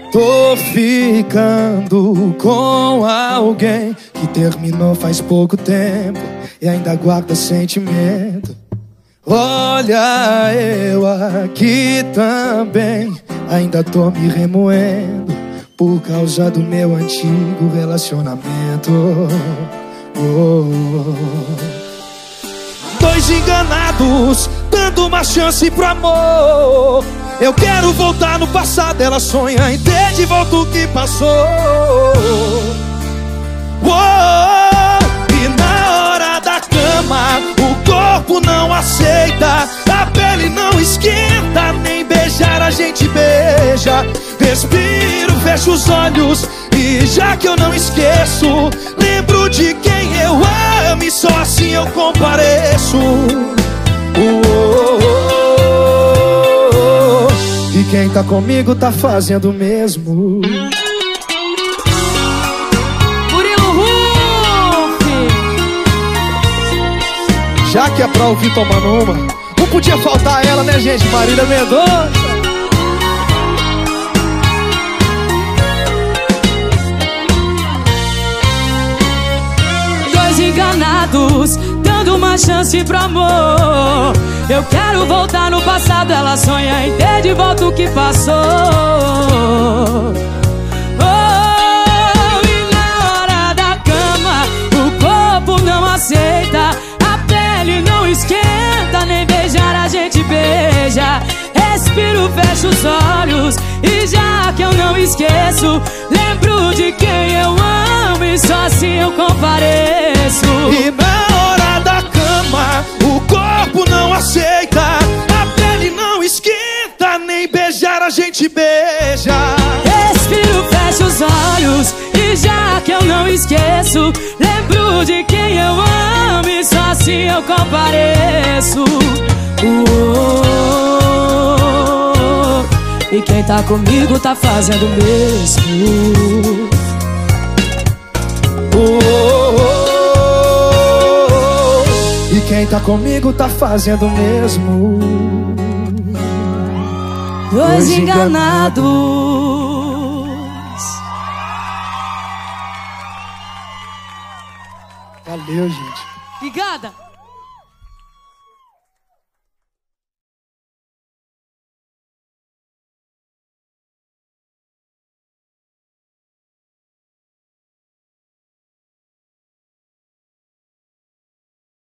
Tô ficando com alguém que terminou faz pouco tempo e ainda guarda sentimento. Olha, eu aqui também ainda tô me remoendo por causa do meu antigo relacionamento. Dois enganados, dando uma chance pro amor. Eu quero voltar no passado, ela sonha em ter de volta o que passou. E na hora da cama, o corpo não aceita, a pele não esquenta, nem beijar a gente beija. Respiro, fecho os olhos e já que eu não esqueço, lembro de quem eu amo e só assim eu compareço. E quem tá comigo tá fazendo o mesmo. Murilo Huff. Já que é pra ouvir tomando uma, não podia faltar ela, né, gente? Marília Mendonça. Dois enganados, dando uma chance pro amor. Eu quero voltar no passado, ela sonha em ter de volta o que passou. E na hora da cama, o corpo não aceita, a pele não esquenta, nem beijar a gente beija. Respiro, fecho os olhos e já que eu não esqueço, lembro de quem eu amo e só assim eu compareço. E na hora da cama, o corpo não aceita, a pele não esquenta, nem beijar a gente beija. Respiro, fecho os olhos e já que eu não esqueço, lembro de quem eu amo e só assim eu compareço. E quem tá comigo tá fazendo o mesmo. E quem tá comigo tá fazendo o mesmo. Dois enganados. Valeu, gente. Obrigada.